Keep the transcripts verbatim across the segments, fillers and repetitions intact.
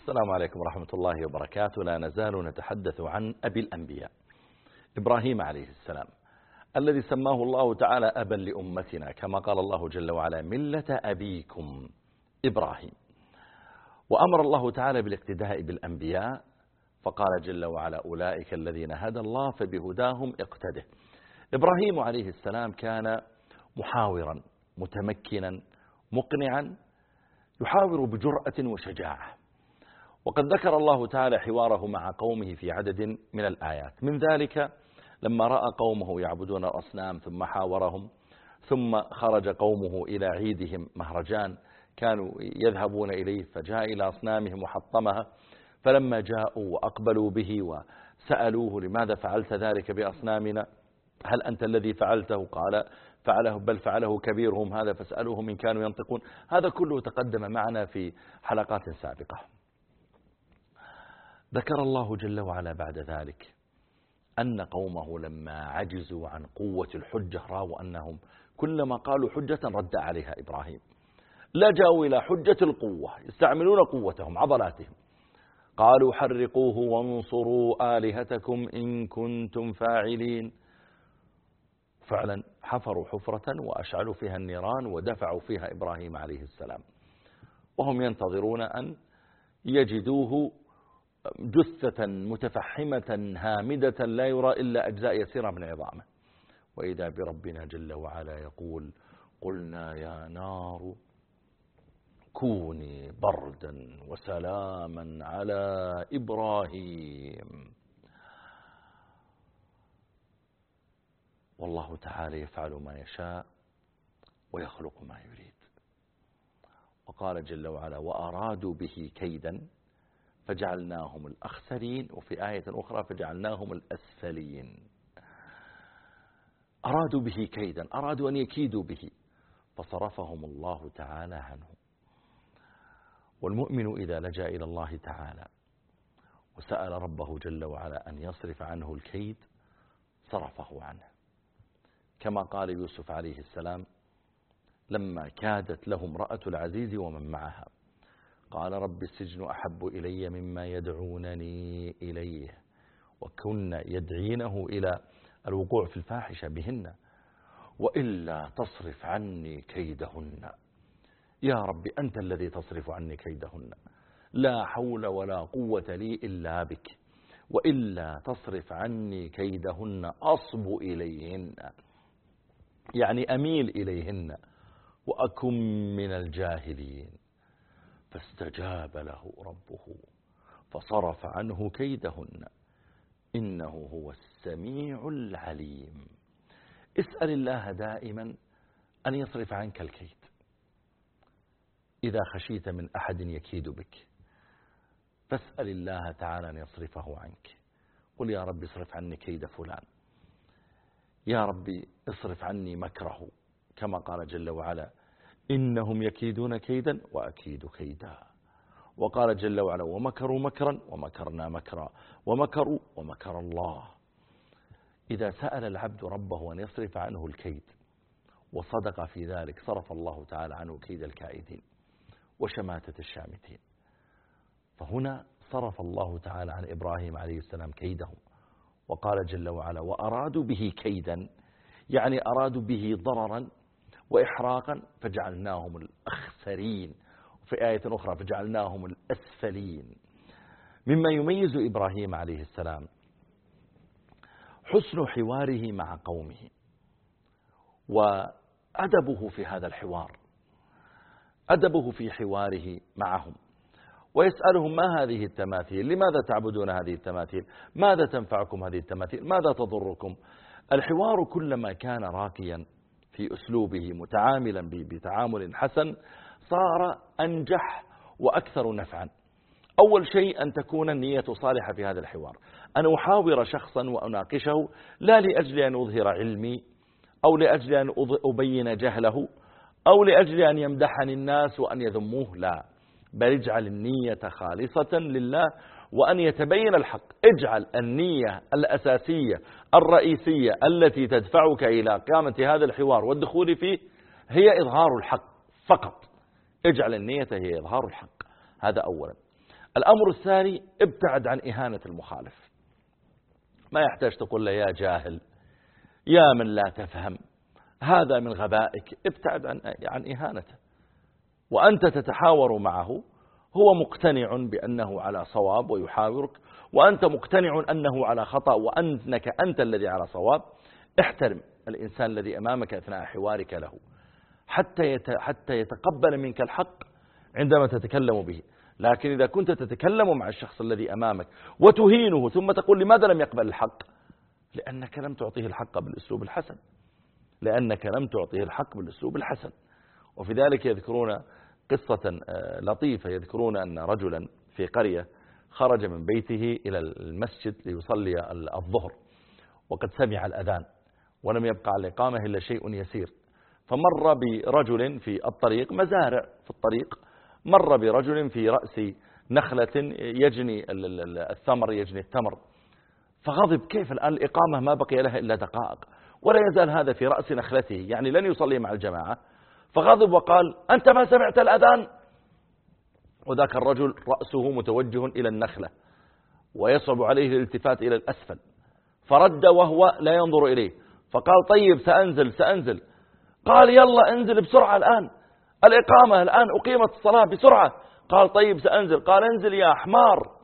السلام عليكم ورحمة الله وبركاته. لا نزال نتحدث عن أبي الأنبياء إبراهيم عليه السلام، الذي سماه الله تعالى أبا لأمتنا، كما قال الله جل وعلا ملة أبيكم إبراهيم. وأمر الله تعالى بالاقتداء بالأنبياء، فقال جل وعلا أولئك الذين هدى الله فبهداهم اقتده. إبراهيم عليه السلام كان محاورا متمكنا مقنعا، يحاور بجرأة وشجاعة. وقد ذكر الله تعالى حواره مع قومه في عدد من الآيات، من ذلك لما رأى قومه يعبدون الأصنام ثم حاورهم، ثم خرج قومه إلى عيدهم مهرجان كانوا يذهبون إليه، فجاء إلى أصنامهم وحطمها، فلما جاءوا وأقبلوا به وسألوه لماذا فعلت ذلك بأصنامنا، هل أنت الذي فعلته؟ قال فعله بل فعله كبيرهم هذا فاسألوهم إن كانوا ينطقون. هذا كله تقدم معنا في حلقات سابقة. ذكر الله جل وعلا بعد ذلك أن قومه لما عجزوا عن قوة الحجة رأوا أنهم كلما قالوا حجة رد عليها إبراهيم، لجأوا إلى حجة القوة، يستعملون قوتهم عضلاتهم، قالوا حرقوه وانصروا آلهتكم إن كنتم فاعلين. فعلا حفروا حفرة وأشعلوا فيها النيران ودفعوا فيها إبراهيم عليه السلام، وهم ينتظرون أن يجدوه جثة متفحمة هامدة لا يرى إلا أجزاء يسيرة من عظامه. وإذا بربنا جل وعلا يقول قلنا يا نار كوني بردا وسلاما على إبراهيم. والله تعالى يفعل ما يشاء ويخلق ما يريد. وقال جل وعلا وأرادوا به كيدا فجعلناهم الأخسرين، وفي آية أخرى فجعلناهم الأسفلين. أرادوا به كيدا، أرادوا أن يكيدوا به فصرفهم الله تعالى عنه. والمؤمن إذا لجأ إلى الله تعالى وسأل ربه جل وعلا أن يصرف عنه الكيد صرفه عنه، كما قال يوسف عليه السلام لما كادت له امرأة العزيز ومن معها قال رب السجن أحب إلي مما يدعونني إليه، وكن يدعينه إلى الوقوع في الفاحشة بهن، وإلا تصرف عني كيدهن. يا رب أنت الذي تصرف عني كيدهن، لا حول ولا قوة لي إلا بك، وإلا تصرف عني كيدهن أصب إليهن، يعني أميل إليهن وأكن من الجاهلين. فاستجاب له ربه فصرف عنه كيدهن إنه هو السميع العليم. اسأل الله دائما أن يصرف عنك الكيد. إذا خشيت من أحد يكيد بك فاسأل الله تعالى أن يصرفه عنك. قل يا رب اصرف عني كيد فلان، يا ربي اصرف عني مكره، كما قال جل وعلا إنهم يكيدون كيدا وأكيد كيدا. وقال جل وعلا ومكروا مكرا ومكرنا مكرا ومكروا ومكر الله. إذا سأل العبد ربه أن يصرف عنه الكيد وصدق في ذلك صرف الله تعالى عنه كيد الكائدين وشماتة الشامتين. فهنا صرف الله تعالى عن إبراهيم عليه السلام كيدهم، وقال جل وعلا وأرادوا به كيدا، يعني أرادوا به ضررا وإحراقا فجعلناهم الأخسرين، وفي آية أخرى فجعلناهم الأسفلين. مما يميز إبراهيم عليه السلام حسن حواره مع قومه وأدبه في هذا الحوار، أدبه في حواره معهم، ويسألهم ما هذه التماثيل، لماذا تعبدون هذه التماثيل، ماذا تنفعكم هذه التماثيل، ماذا تضركم. الحوار كلما كان راقيا في أسلوبه متعاملا بتعامل حسن صار أنجح وأكثر نفعا. أول شيء أن تكون النية صالحة في هذا الحوار، أن أحاور شخصا وأناقشه لا لأجل أن أظهر علمي أو لأجل أن أبين جهله أو لأجل أن يمدحني الناس وأن يذموه، لا، بل اجعل النية خالصة لله وأن يتبين الحق. اجعل النية الأساسية الرئيسية التي تدفعك إلى قيامة هذا الحوار والدخول فيه هي إظهار الحق فقط. اجعل النية هي إظهار الحق، هذا أولا. الأمر الثاني، ابتعد عن إهانة المخالف. ما يحتاج تقول له يا جاهل، يا من لا تفهم، هذا من غبائك. ابتعد عن عن إهانته. وأنت تتحاور معه، هو مقتنع بأنه على صواب ويحاورك، وأنت مقتنع أنه على خطأ وأنك أنت الذي على صواب. احترم الإنسان الذي أمامك أثناء حوارك له حتى حتى يتقبل منك الحق عندما تتكلم به. لكن إذا كنت تتكلم مع الشخص الذي أمامك وتهينه ثم تقول لماذا لم يقبل الحق، لأنك لم تعطيه الحق بالأسلوب الحسن لأنك لم تعطيه الحق بالأسلوب الحسن. وفي ذلك يذكرون قصة لطيفة، يذكرون أن رجلا في قرية خرج من بيته إلى المسجد ليصلي الظهر، وقد سمع الأذان ولم يبقى على الإقامة إلا شيء يسير، فمر برجل في الطريق، مزارع في الطريق، مر برجل في رأس نخلة يجني الثمر يجني التمر، فغضب، كيف الآن الإقامة ما بقي لها إلا دقائق ولا يزال هذا في رأس نخلته، يعني لن يصلي مع الجماعة. فغضب وقال أنت ما سمعت الأذان؟ وذاك الرجل رأسه متوجه إلى النخلة ويصعب عليه الالتفات إلى الأسفل، فرد وهو لا ينظر إليه، فقال طيب سأنزل سأنزل. قال يلا انزل بسرعة الآن، الإقامة الآن أقيمت الصلاة بسرعة. قال طيب سأنزل. قال انزل يا حمار.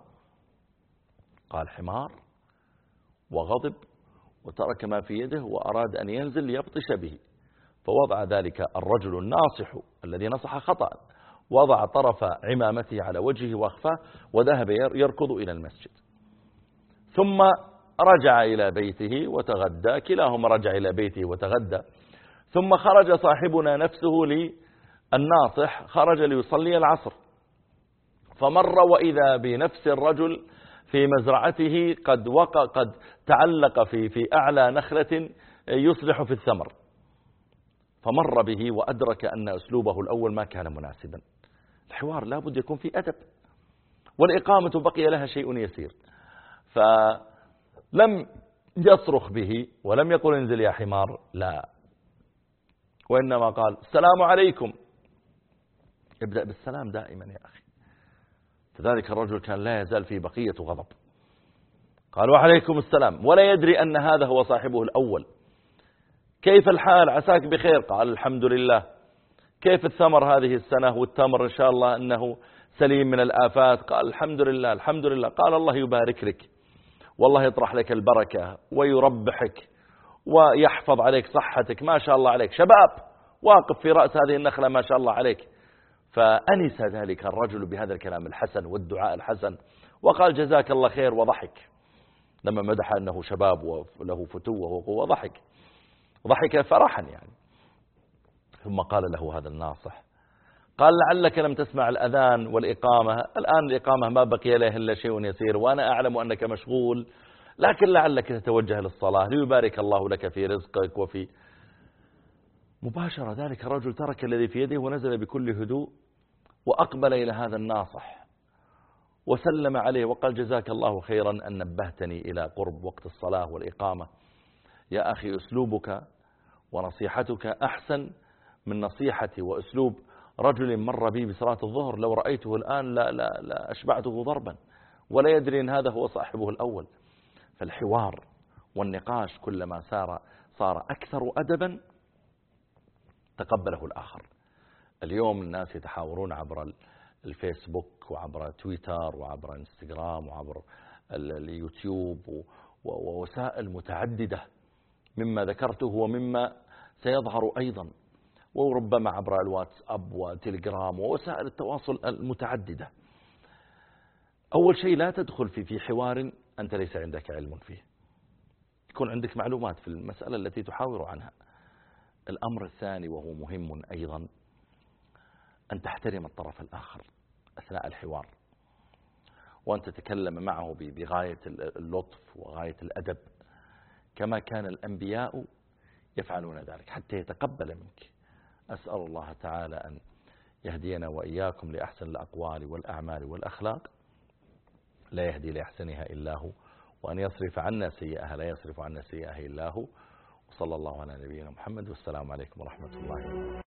قال حمار، وغضب وترك ما في يده وأراد أن ينزل ليبطش به. فوضع ذلك الرجل الناصح الذي نصح خطأ، وضع طرف عمامته على وجهه وأخفاه وذهب يركض إلى المسجد، ثم رجع إلى بيته وتغدى. كلاهما رجع إلى بيته وتغدى. ثم خرج صاحبنا نفسه للناصح، خرج ليصلي العصر، فمر وإذا بنفس الرجل في مزرعته قد وقع قد تعلق في في أعلى نخلة يصلح في الثمر، فمر به وأدرك أن أسلوبه الأول ما كان مناسبا. الحوار لابد يكون في أدب، والإقامة بقي لها شيء يسير، فلم يصرخ به ولم يقل انزل يا حمار، لا، وإنما قال السلام عليكم. ابدأ بالسلام دائما يا أخي. فذلك الرجل كان لا يزال في بقية غضب، قال وعليكم السلام، ولا يدري أن هذا هو صاحبه الأول. كيف الحال؟ عساك بخير. قال الحمد لله. كيف الثمر هذه السنة؟ والتمر إن شاء الله أنه سليم من الآفات. قال الحمد لله الحمد لله. قال الله يبارك لك، والله يطرح لك البركة ويربحك ويحفظ عليك صحتك، ما شاء الله عليك، شباب واقف في رأس هذه النخلة ما شاء الله عليك. فأنس ذلك الرجل بهذا الكلام الحسن والدعاء الحسن، وقال جزاك الله خير، وضحك لما مدح أنه شباب وله فتوة وقوة، ضحك ضحك فرحا يعني. ثم قال له هذا الناصح، قال لعلك لم تسمع الأذان والإقامة، الآن الإقامة ما بقي له إلا شيء يسير، وأنا أعلم أنك مشغول، لكن لعلك تتوجه للصلاة ليبارك الله لك في رزقك. وفي مباشرة ذلك الرجل ترك الذي في يده ونزل بكل هدوء وأقبل إلى هذا الناصح وسلم عليه وقال جزاك الله خيرا أن نبهتني إلى قرب وقت الصلاة والإقامة. يا أخي أسلوبك ونصيحتك أحسن من نصيحتي وأسلوب رجل مر بي بصلاة الظهر، لو رأيته الآن لا, لا, لا أشبعته ضربا، ولا يدري أن هذا هو صاحبه الأول. فالحوار والنقاش كلما صار صار أكثر أدبا تقبله الآخر. اليوم الناس يتحاورون عبر الفيسبوك وعبر تويتر وعبر انستغرام وعبر اليوتيوب ووسائل متعددة مما ذكرته ومما سيظهر أيضا، وربما عبر الواتساب وتليجرام ووسائل التواصل المتعددة. أول شيء لا تدخل في في حوار أنت ليس عندك علم فيه، يكون عندك معلومات في المسألة التي تحاور عنها. الأمر الثاني وهو مهم أيضا أن تحترم الطرف الآخر أثناء الحوار، وأن تتكلم معه بغاية اللطف وغاية الأدب كما كان الأنبياء يفعلون ذلك حتى يتقبل منك. أسأل الله تعالى أن يهدينا وإياكم لأحسن الأقوال والأعمال والأخلاق، لا يهدي لأحسنها إلا هو، وأن يصرف عنا سيئها لا يصرف عنا سيئها إلا هو. وصلى الله على نبينا محمد، والسلام عليكم ورحمة الله وبركاته.